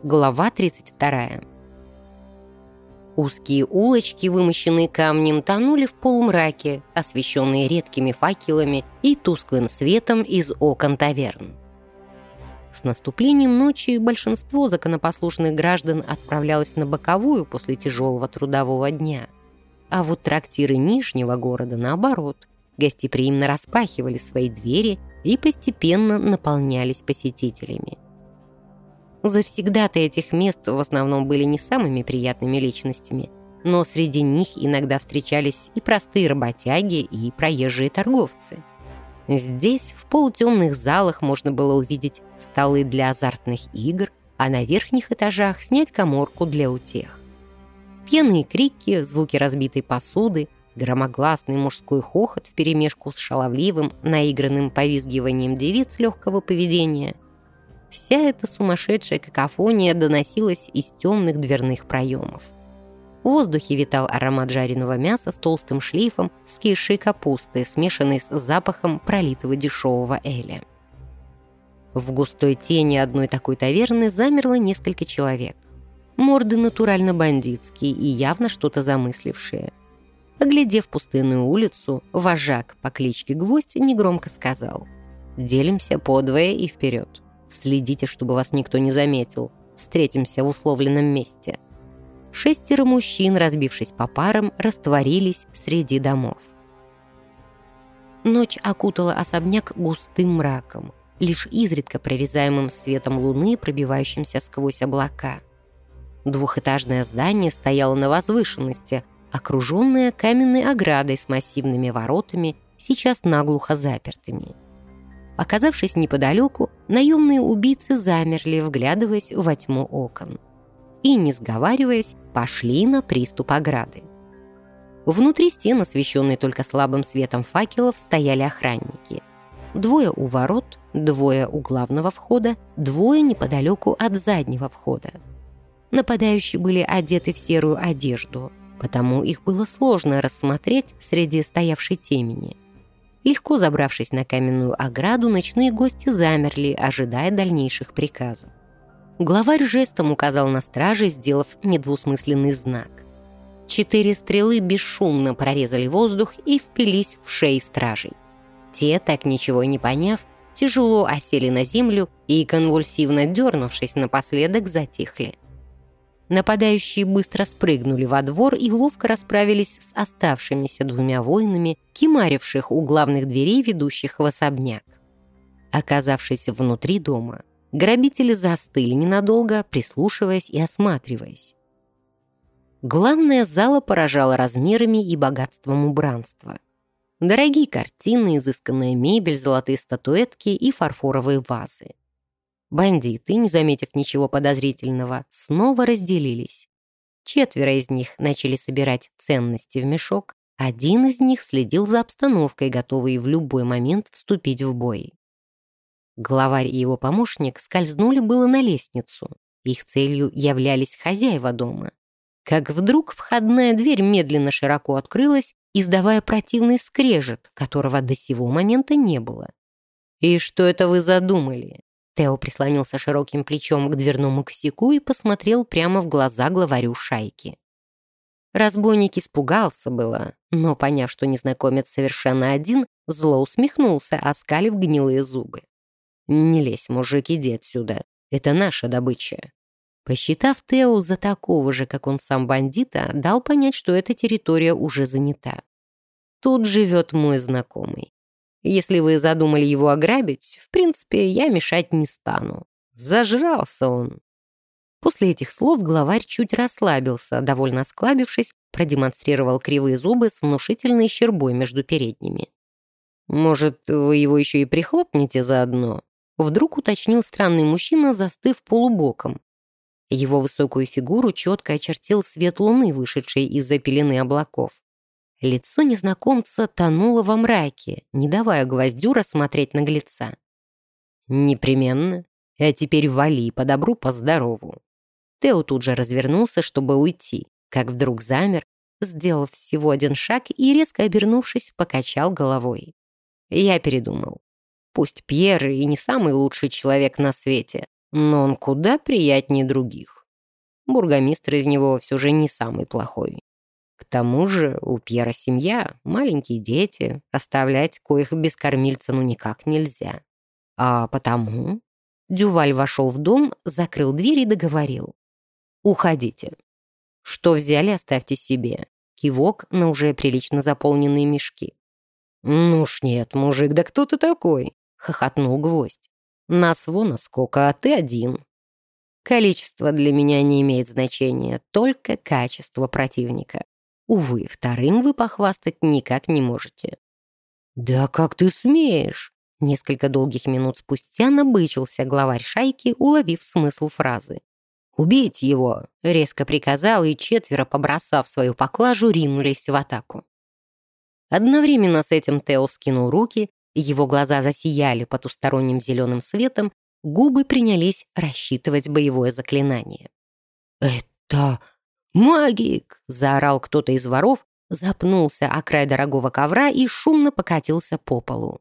Глава 32. Узкие улочки, вымощенные камнем, тонули в полумраке, освещенные редкими факелами и тусклым светом из окон таверн. С наступлением ночи большинство законопослушных граждан отправлялось на боковую после тяжелого трудового дня. А вот трактиры Нижнего города, наоборот, гостеприимно распахивали свои двери и постепенно наполнялись посетителями. Завсегдаты этих мест в основном были не самыми приятными личностями, но среди них иногда встречались и простые работяги, и проезжие торговцы. Здесь, в полутемных залах, можно было увидеть столы для азартных игр, а на верхних этажах снять каморку для утех. Пьяные крики, звуки разбитой посуды, громогласный мужской хохот вперемешку с шаловливым, наигранным повизгиванием девиц легкого поведения — вся эта сумасшедшая какофония доносилась из темных дверных проемов. В воздухе витал аромат жареного мяса с толстым шлейфом скисшей капусты, смешанной с запахом пролитого дешевого эля. В густой тени одной такой таверны замерло несколько человек. Морды натурально бандитские и явно что-то замыслившие. Оглядев пустынную улицу, вожак по кличке Гвоздь негромко сказал: «Делимся подвое и вперед. Следите, чтобы вас никто не заметил. Встретимся в условленном месте». 6 мужчин, разбившись по парам, растворились среди домов. Ночь окутала особняк густым мраком, лишь изредка прорезаемым светом луны, пробивающимся сквозь облака. Двухэтажное здание стояло на возвышенности, окруженное каменной оградой с массивными воротами, сейчас наглухо запертыми. Оказавшись неподалеку, наемные убийцы замерли, вглядываясь во тьму окон. И, не сговариваясь, пошли на приступ ограды. Внутри стен, освещенные только слабым светом факелов, стояли охранники. 2 у ворот, 2 у главного входа, 2 неподалеку от заднего входа. Нападающие были одеты в серую одежду, потому их было сложно рассмотреть среди стоявшей темени. Легко забравшись на каменную ограду, ночные гости замерли, ожидая дальнейших приказов. Главарь жестом указал на стражей, сделав недвусмысленный знак. 4 стрелы бесшумно прорезали воздух и впились в шеи стражей. Те, так ничего и не поняв, тяжело осели на землю и, конвульсивно дернувшись напоследок, затихли. Нападающие быстро спрыгнули во двор и ловко расправились с оставшимися 2 воинами, кимаривших у главных дверей, ведущих в особняк. Оказавшись внутри дома, грабители застыли ненадолго, прислушиваясь и осматриваясь. Главная зала поражала размерами и богатством убранства. Дорогие картины, изысканная мебель, золотые статуэтки и фарфоровые вазы. Бандиты, не заметив ничего подозрительного, снова разделились. 4 из них начали собирать ценности в мешок, 1 из них следил за обстановкой, готовый в любой момент вступить в бой. Главарь и его помощник скользнули было на лестницу. Их целью являлись хозяева дома. Как вдруг входная дверь медленно широко открылась, издавая противный скрежет, которого до сего момента не было. «И что это вы задумали?» Тео прислонился широким плечом к дверному косяку и посмотрел прямо в глаза главарю шайки. Разбойник испугался было, но, поняв, что незнакомец совершенно один, зло усмехнулся, оскалив гнилые зубы. «Не лезь, мужик, иди отсюда. Это наша добыча». Посчитав Тео за такого же, как он сам бандита, дал понять, что эта территория уже занята. «Тут живет мой знакомый. Если вы задумали его ограбить, в принципе, я мешать не стану. Зажрался он». После этих слов главарь чуть расслабился, довольно осклабившись, продемонстрировал кривые зубы с внушительной щербой между передними. «Может, вы его еще и прихлопнете заодно?» Вдруг уточнил странный мужчина, застыв полубоком. Его высокую фигуру четко очертил свет луны, вышедшей из-за пелены облаков. Лицо незнакомца тонуло во мраке, не давая Гвоздю рассмотреть наглеца. «Непременно. А теперь вали по добру, по здорову». Тео тут же развернулся, чтобы уйти, как вдруг замер, сделав всего 1 шаг и, резко обернувшись, покачал головой. «Я передумал. Пусть Пьер и не самый лучший человек на свете, но он куда приятнее других. Бургомистр из него все же не самый плохой. К тому же у Пьера семья, маленькие дети, оставлять коих без кормильца ну никак нельзя. А потому Дюваль вошел в дом, закрыл дверь и договорил. «Уходите. Что взяли, оставьте себе». Кивок на уже прилично заполненные мешки. «Ну уж нет, мужик, да кто ты такой?» — хохотнул Гвоздь. «Нас вон сколько, а ты один. Количество для меня не имеет значения, только качество противника. Увы, вторым вы похвастать никак не можете». «Да как ты смеешь?» Несколько долгих минут спустя набычился главарь шайки, уловив смысл фразы. «Убейте его!» — резко приказал, и четверо, побросав свою поклажу, ринулись в атаку. Одновременно с этим Тео скинул руки, его глаза засияли потусторонним зеленым светом, губы принялись рассчитывать боевое заклинание. «Это магик!» — заорал кто-то из воров, запнулся о край дорогого ковра и шумно покатился по полу.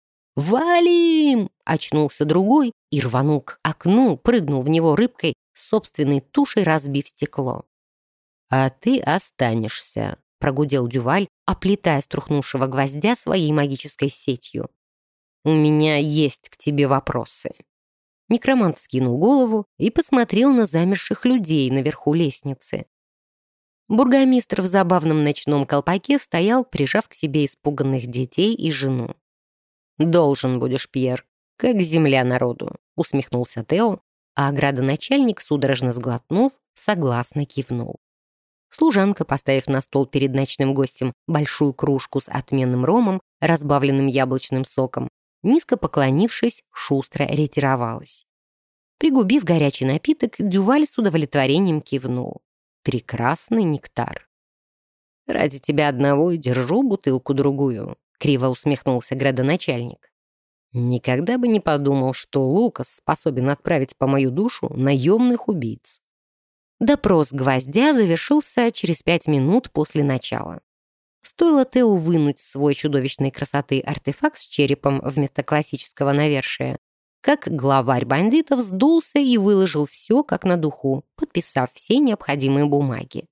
«Валим!» — очнулся другой и рванул к окну, прыгнул в него рыбкой, собственной тушей разбив стекло. «А ты останешься», — прогудел Дюваль, оплетая струхнувшего гвоздя своей магической сетью. «У меня есть к тебе вопросы». Некромант вскинул голову и посмотрел на замерших людей наверху лестницы. Бургомистр в забавном ночном колпаке стоял, прижав к себе испуганных детей и жену. «Должен будешь, Пьер, как земля народу», — усмехнулся Тео, а градоначальник, судорожно сглотнув, согласно кивнул. Служанка, поставив на стол перед ночным гостем большую кружку с отменным ромом, разбавленным яблочным соком, низко поклонившись, шустро ретировалась. Пригубив горячий напиток, Дюваль с удовлетворением кивнул. «Прекрасный нектар». «Ради тебя одного и держу бутылку-другую», — криво усмехнулся градоначальник. «Никогда бы не подумал, что Лукас способен отправить по мою душу наемных убийц». Допрос гвоздя завершился через 5 минут после начала. Стоило Тео вынуть свой чудовищной красоты артефакт с черепом вместо классического навершия, как главарь бандитов сдулся и выложил все как на духу, подписав все необходимые бумаги.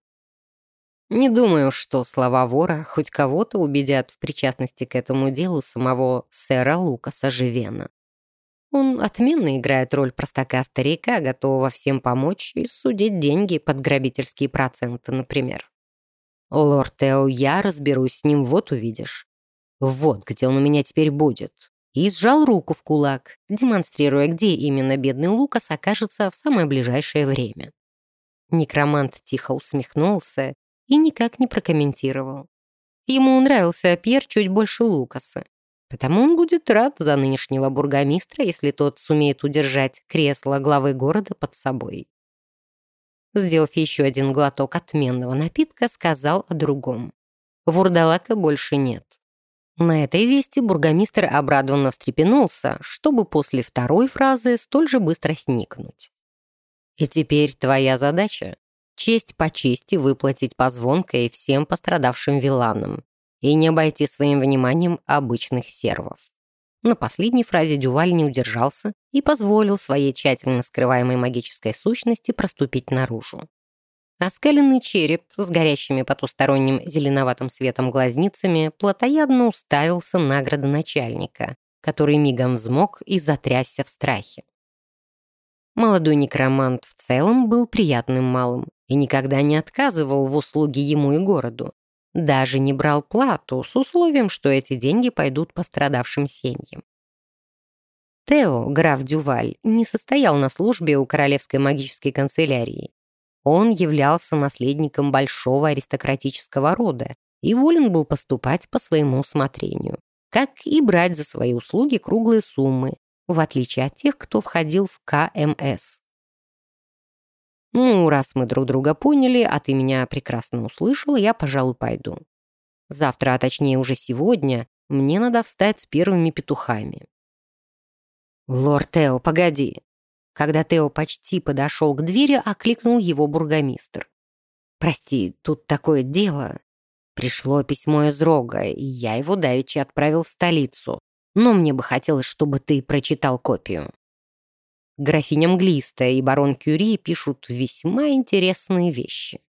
Не думаю, что слова вора хоть кого-то убедят в причастности к этому делу самого сэра Лукаса Живена. Он отменно играет роль простака-старика, готового всем помочь и судить деньги под грабительские проценты, например. «Лорд Тео, я разберусь с ним, вот увидишь. Вот где он у меня теперь будет». И сжал руку в кулак, демонстрируя, где именно бедный Лукас окажется в самое ближайшее время. Некромант тихо усмехнулся и никак не прокомментировал. Ему нравился Пьер чуть больше Лукаса, потому он будет рад за нынешнего бургомистра, если тот сумеет удержать кресло главы города под собой. Сделав еще один глоток отменного напитка, сказал о другом. Вурдалака больше нет. На этой вести бургомистр обрадованно встрепенулся, чтобы после второй фразы столь же быстро сникнуть. «И теперь твоя задача — честь по чести выплатить по звонкой всем пострадавшим виланам и не обойти своим вниманием обычных сервов». На последней фразе Дюваль не удержался и позволил своей тщательно скрываемой магической сущности проступить наружу. Оскаленный череп с горящими потусторонним зеленоватым светом глазницами плотоядно уставился на градоначальника, который мигом взмок и затрясся в страхе. Молодой некромант в целом был приятным малым и никогда не отказывал в услуге ему и городу. Даже не брал плату с условием, что эти деньги пойдут пострадавшим семьям. Тео, граф Дюваль, не состоял на службе у королевской магической канцелярии. Он являлся наследником большого аристократического рода и волен был поступать по своему усмотрению, как и брать за свои услуги круглые суммы, в отличие от тех, кто входил в КМС. «Ну, раз мы друг друга поняли, а ты меня прекрасно услышал, я, пожалуй, пойду. Завтра, а точнее уже сегодня, мне надо встать с первыми петухами». «Лорд Тео, погоди!» Когда Тео почти подошел к двери, окликнул его бургомистр. «Прости, тут такое дело. Пришло письмо из Рога, и я его давеча отправил в столицу. Но мне бы хотелось, чтобы ты прочитал копию». Графиня Мглистая и барон Кюри пишут весьма интересные вещи.